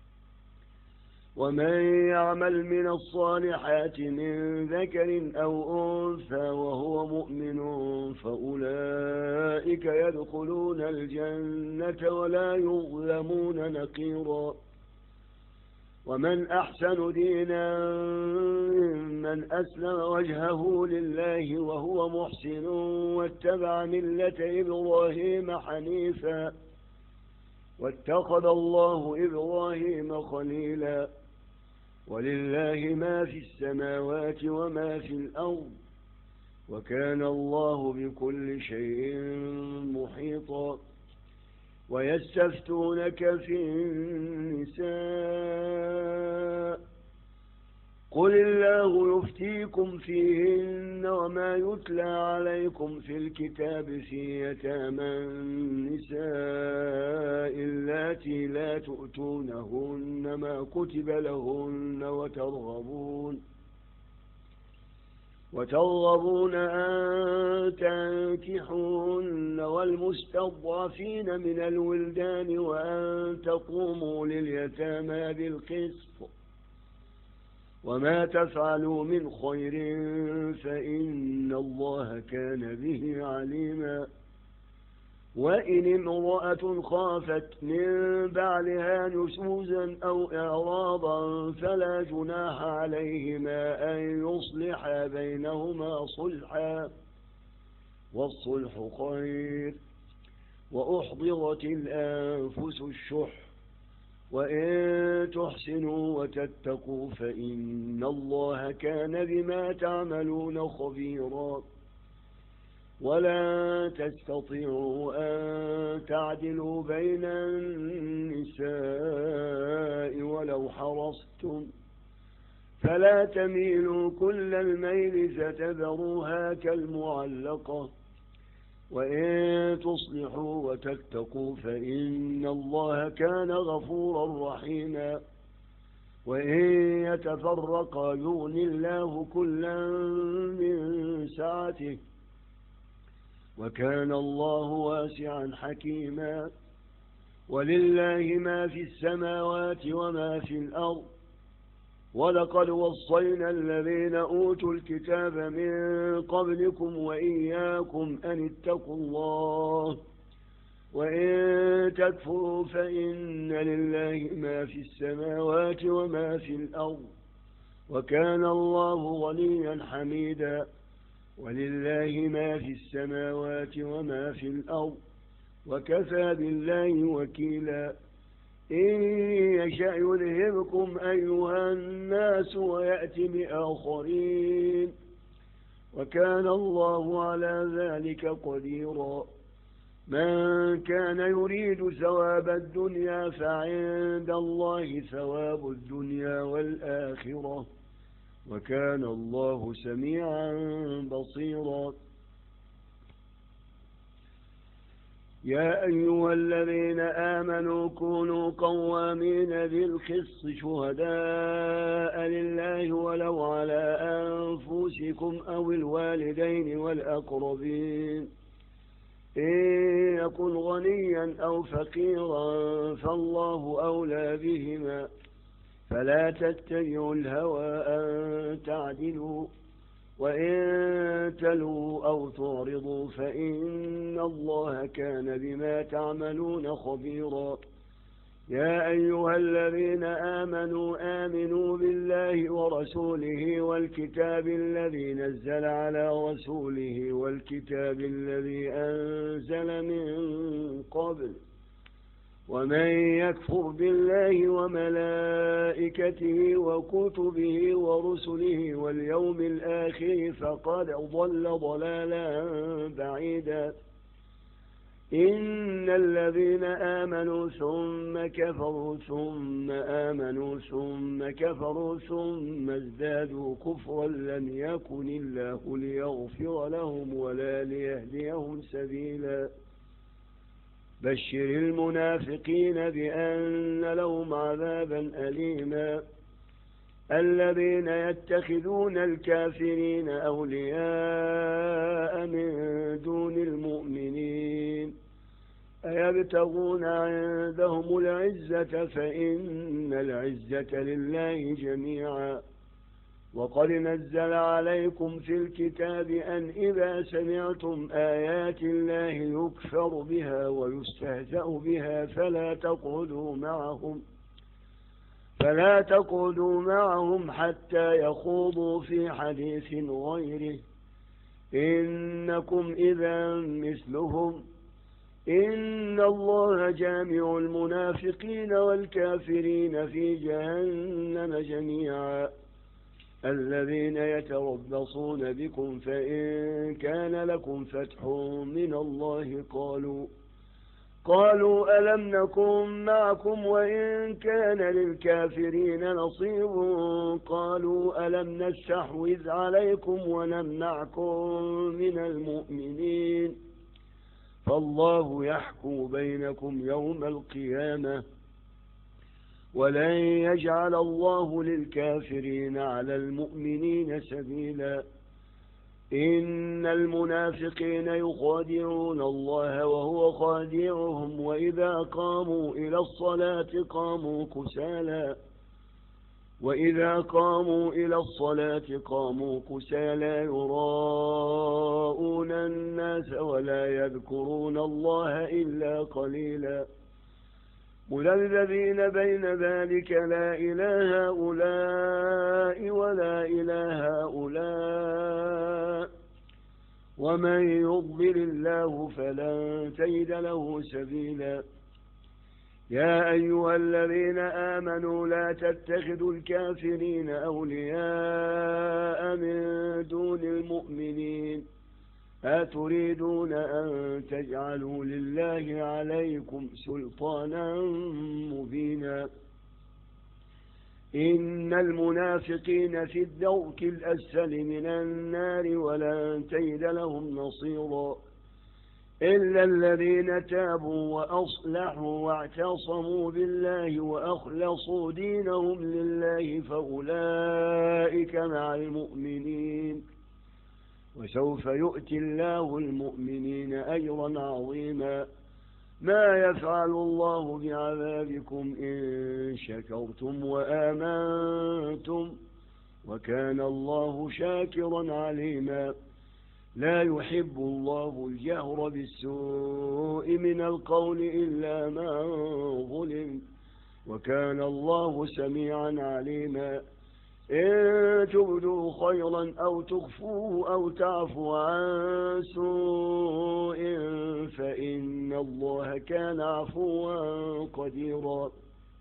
[SPEAKER 1] ومن يعمل من الصالحات من ذكر أو أنثى وهو مؤمن فأولئك يدخلون الجنة ولا يظلمون نقيرا ومن أحسن دينا ممن أسلم وجهه لله وهو محسن واتبع ملة إبراهيم حنيفا واتخذ الله إبراهيم خليلا ولله ما في السماوات وما في الأرض وكان الله بكل شيء محيطا ويستفتونك في النساء قل الله يفتيكم فيهن وما يتلى عليكم في الكتاب في يتامى النساء اللاتي لا تؤتونهن ما كتب لهن وترغبون وترغبون أن تنكحوهن والمستضعفين من الولدان وأن تقوموا لليتامى بالقسط وما تفعلوا من خير فإن الله كان به عليما وإن امرأة خافت من بعلها نشوزا أو إعراضا فلا جناح عليهما أن يصلحا بينهما صلحا والصلح خير وأحضرت الأنفس الشح وإن تحسنوا وتتقوا فإن الله كان بما تعملون خبيرا ولا تستطيعوا أن تعدلوا بين النساء ولو حرصتم فلا تميلوا كل الميل فتذروها كالمعلقة وإن تصلحوا وتتقوا فإن الله كان غفورا رحيما وإن يتفرقا يغن الله كلا من سعته وكان الله واسعا حكيما ولله ما في السماوات وما في الأرض ولقد وصينا الذين أوتوا الكتاب من قبلكم وإياكم أن اتقوا الله وإن تكفروا فإن لله ما في السماوات وما في الأرض وكان الله غنيا حميدا ولله ما في السماوات وما في الأرض وكفى بالله وكيلا إن يشأ يذهبكم أيها الناس ويأتي بآخرين وكان الله على ذلك قديرا من كان يريد ثواب الدنيا فعند الله ثواب الدنيا والآخرة وكان الله سميعا بصيرا يا أيها الذين آمنوا كونوا قوامين بالقسط شهداء لله ولو على أنفسكم أو الوالدين والأقربين إن يكن غنيا أو فقيرا فالله أولى بهما فلا تتبعوا الهوى أن تعدلوا وإن تلوا أو تعرضوا فإن الله كان بما تعملون خبيرا يا أيها الذين آمنوا آمنوا بالله ورسوله والكتاب الذي نزل على رسوله والكتاب الذي أنزل من قبل ومن يكفر بالله وملائكته وكتبه ورسله واليوم الآخر فقد ضل ضلالا بعيدا إن الذين آمنوا ثم كفروا ثم آمنوا ثم كفروا ثم ازدادوا كفرا لم يكن الله ليغفر لهم ولا ليهديهم سبيلا بشر المنافقين بأن لهم عذابا أليما الذين يتخذون الكافرين أولياء من دون المؤمنين أيبتغون عندهم العزة فإن العزة لله جميعا وقد نزل عليكم في الكتاب أن إذا سمعتم آيات الله يكفر بها ويستهزأ بها فلا تقعدوا معهم فلا تقعدوا معهم حتى يخوضوا في حديث غيره إنكم إذا مثلهم إن الله جامع المنافقين والكافرين في جهنم جميعا الذين يتربصون بكم فإن كان لكم فتح من الله قالوا قالوا ألم نكن معكم وإن كان للكافرين نصيب قالوا ألم نستحوذ عليكم ونمنعكم من المؤمنين فالله يحكم بينكم يوم القيامة ولن يجعل الله للكافرين على المؤمنين سبيلا إن المنافقين يخادعون الله وهو خادعهم وإذا قاموا إلى الصلاة قاموا كسالى وإذا قاموا إلى الصلاة قاموا كسالى يراءون الناس ولا يذكرون الله إلا قليلا مذبذبين بين ذلك لا إله هؤلاء ولا إله هؤلاء ومن يضلل الله فلن تجد له سبيلا يا أيها الذين آمنوا لا تتخذوا الكافرين أولياء من دون المؤمنين أتريدون أن تجعلوا لله عليكم سلطانا مبينا إن المنافقين في الدرك الأسفل من النار ولن تجد لهم نصيرا إلا الذين تابوا وأصلحوا واعتصموا بالله وأخلصوا دينهم لله فأولئك مع المؤمنين وسوف يؤتي الله المؤمنين أجرا عظيما ما يفعل الله بعذابكم إن شكرتم وآمنتم وكان الله شاكرا عليما لا يحب الله الجهر بالسوء من القول إلا من ظلم وكان الله سميعا عليما إن تبدوا خيرا أو تخفوه أو تعفوا عن سوء فإن الله كان عفوا قديرا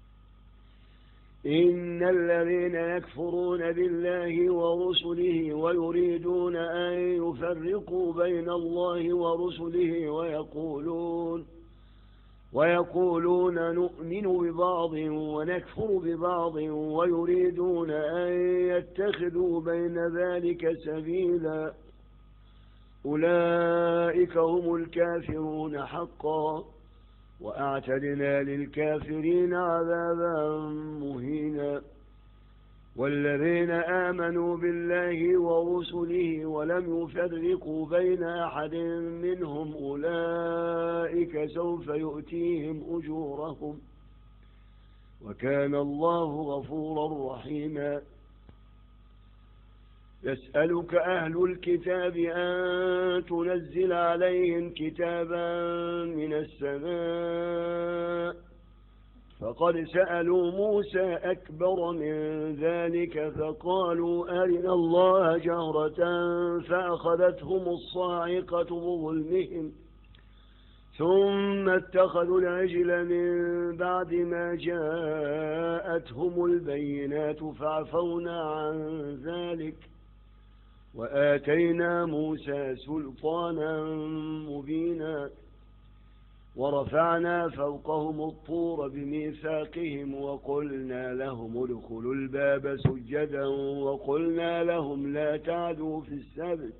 [SPEAKER 1] إن الذين يكفرون بالله ورسله ويريدون أن يفرقوا بين الله ورسله ويقولون ويقولون نؤمن ببعض ونكفر ببعض ويريدون أن يتخذوا بين ذلك سبيلا أولئك هم الكافرون حقا وأعتدنا للكافرين عذابا مهينا والذين آمنوا بالله ورسله ولم يفرقوا بين أحد منهم أولئك سوف يؤتيهم أجورهم وكان الله غفورا رحيما يسألك أهل الكتاب أن تنزل عليهم كتابا من السماء فقد سألوا موسى أكبر من ذلك فقالوا أرنا الله جهرة فأخذتهم الصاعقة بظلمهم ثم اتخذوا العجل من بعد ما جاءتهم البينات فعفونا عن ذلك وآتينا موسى سلطانا مبينا ورفعنا فوقهم الطور بميثاقهم وقلنا لهم ادخلوا الباب سجدا وقلنا لهم لا تعدوا في السبت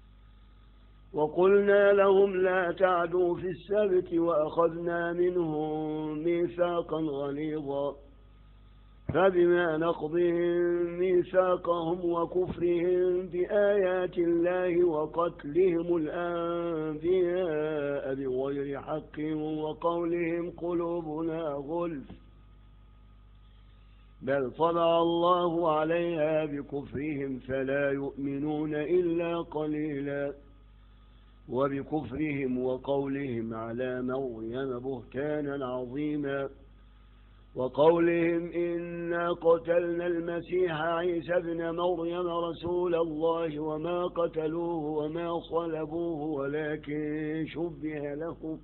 [SPEAKER 1] وقلنا لهم لا تعدوا في السبت وأخذنا منهم ميثاقا غليظا فبما نقضهم ميثاقهم وكفرهم بآيات الله وقتلهم الأنبياء بغير حق وقولهم قلوبنا غلف بل طبع الله عليها بكفرهم فلا يؤمنون إلا قليلا وبكفرهم وقولهم على مريم بهتانا عظيما وقولهم إنا قتلنا المسيح عيسى ابن مريم رسول الله وما قتلوه وما صلبوه ولكن شبه لهم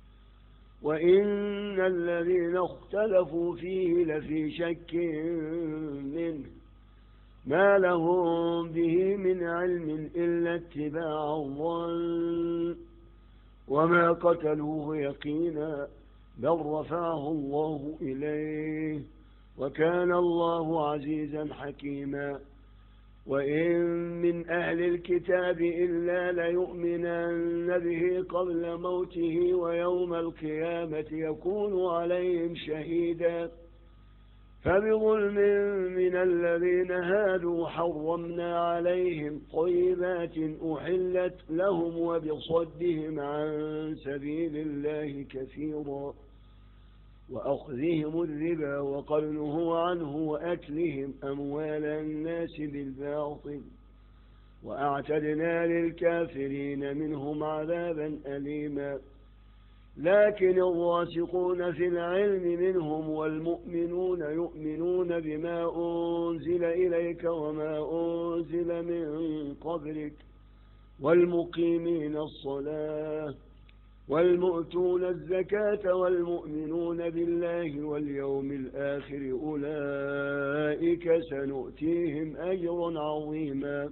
[SPEAKER 1] وإن الذين اختلفوا فيه لفي شك منه ما لهم به من علم إلا اتباع الظن وما قتلوه يقينا بل رفعه الله إليه وكان الله عزيزا حكيما وإن من أهل الكتاب إلا ليؤمنن به قبل موته ويوم القيامة يكون عليهم شهيدا فبظلم من الذين هادوا حرمنا عليهم طيبات أحلت لهم وبصدهم عن سبيل الله كثيرا وأخذهم الربا وقد نهوا عنه وأكلهم أموال الناس بالباطل وأعتدنا للكافرين منهم عذابا أليما لكن الراسخون في العلم منهم والمؤمنون يؤمنون بما أنزل إليك وما أنزل من قبلك والمقيمين الصلاة والمؤتون الزكاة والمؤمنون بالله واليوم الآخر أولئك سنؤتيهم أجرا عظيما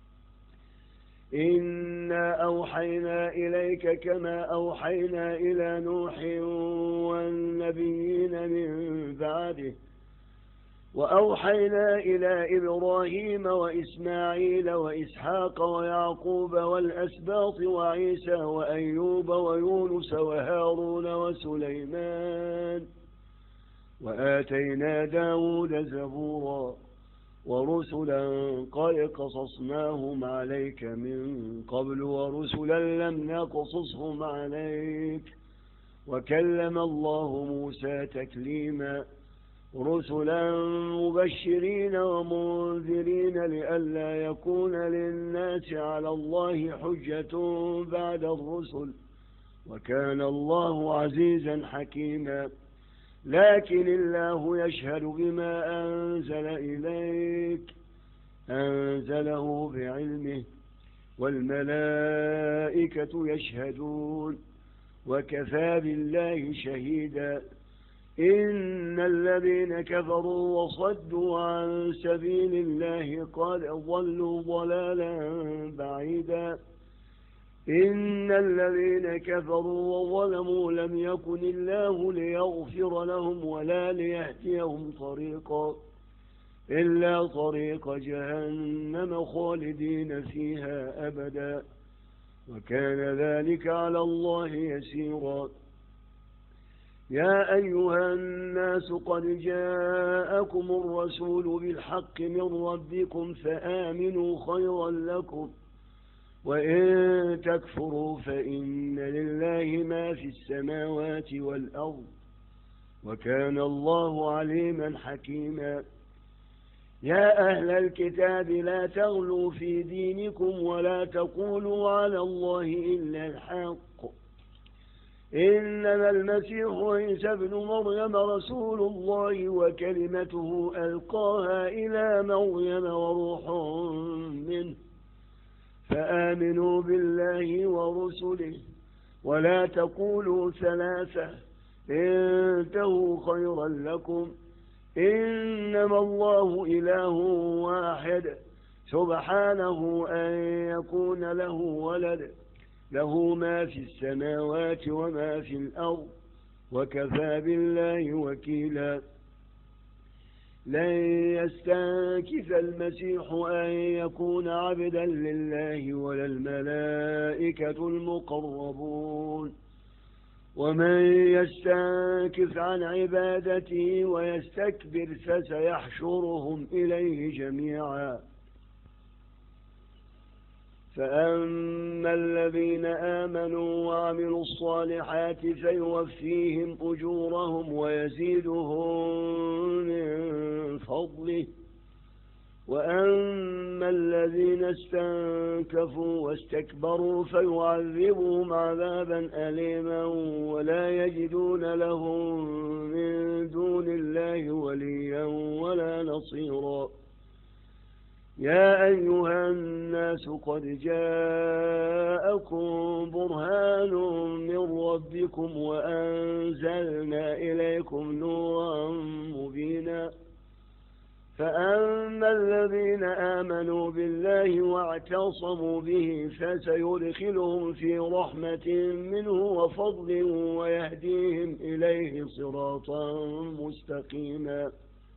[SPEAKER 1] إنا أوحينا إليك كما أوحينا إلى نوح والنبيين من بعده وأوحينا إلى إبراهيم وإسماعيل وإسحاق ويعقوب والأسباط وعيسى وأيوب ويونس وهارون وسليمان وآتينا داود زبورا ورسلا قد قصصناهم عليك من قبل ورسلا لم نقصصهم عليك وكلم الله موسى تكليما رسلا مبشرين ومنذرين لئلا يكون للناس على الله حجة بعد الرسل وكان الله عزيزا حكيما لكن الله يشهد بما أنزل إليك أنزله بعلمه والملائكة يشهدون وكفى بالله شهيدا إن الذين كفروا وصدوا عن سبيل الله قد ضلوا ضلالا بعيدا إن الذين كفروا وظلموا لم يكن الله ليغفر لهم ولا ليهديهم طريقا إلا طريق جهنم خالدين فيها أبدا وكان ذلك على الله يسيرا يا أيها الناس قد جاءكم الرسول بالحق من ربكم فآمنوا خيرا لكم وإن تكفروا فإن لله ما في السماوات والأرض وكان الله عليما حكيما يا أهل الكتاب لا تغلوا في دينكم ولا تقولوا على الله إلا الحق إنما المسيح عيسى ابن مريم رسول الله وكلمته ألقاها إلى مريم وروح منه فآمنوا بالله ورسله ولا تقولوا ثلاثة انتهوا خيرا لكم إنما الله إله واحد سبحانه أن يكون له ولد له ما في السماوات وما في الأرض وكفى بالله وكيلا لن يستنكف المسيح أن يكون عبدا لله ولا الملائكة المقربون ومن يستنكف عن عبادته ويستكبر فسيحشرهم إليه جميعا فأما الذين آمنوا وعملوا الصالحات فيوفيهم أجورهم ويزيدهم من فضله وأما الذين استنكفوا واستكبروا فيعذبهم عذابا أليما ولا يجدون لهم من دون الله وليا ولا نصيرا يا أيها الناس قد جاءكم برهان من ربكم وأنزلنا إليكم نورا مبينا فأما الذين آمنوا بالله واعتصموا به فسيدخلهم في رحمة منه وفضل ويهديهم إليه صراطا مستقيما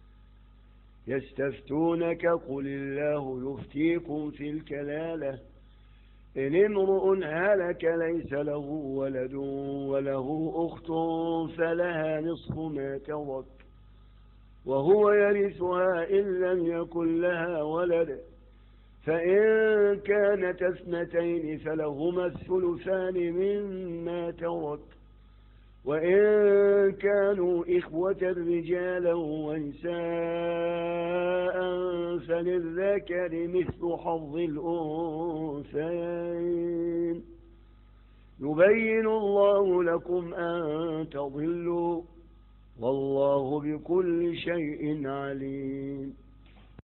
[SPEAKER 1] يستفتونك قل الله يفتيكم في الكلالة إن امرؤ هلك ليس له ولد وله أخت فلها نصف ما ترك وهو يرثها إن لم يكن لها ولد فإن كانت اثنتين فلهما الثلثان مما ترك وإن كانوا إخوة رجالا ونساء فللذكر مثل حظ الأنثيين يبين الله لكم أن تضلوا والله بكل شيء عليم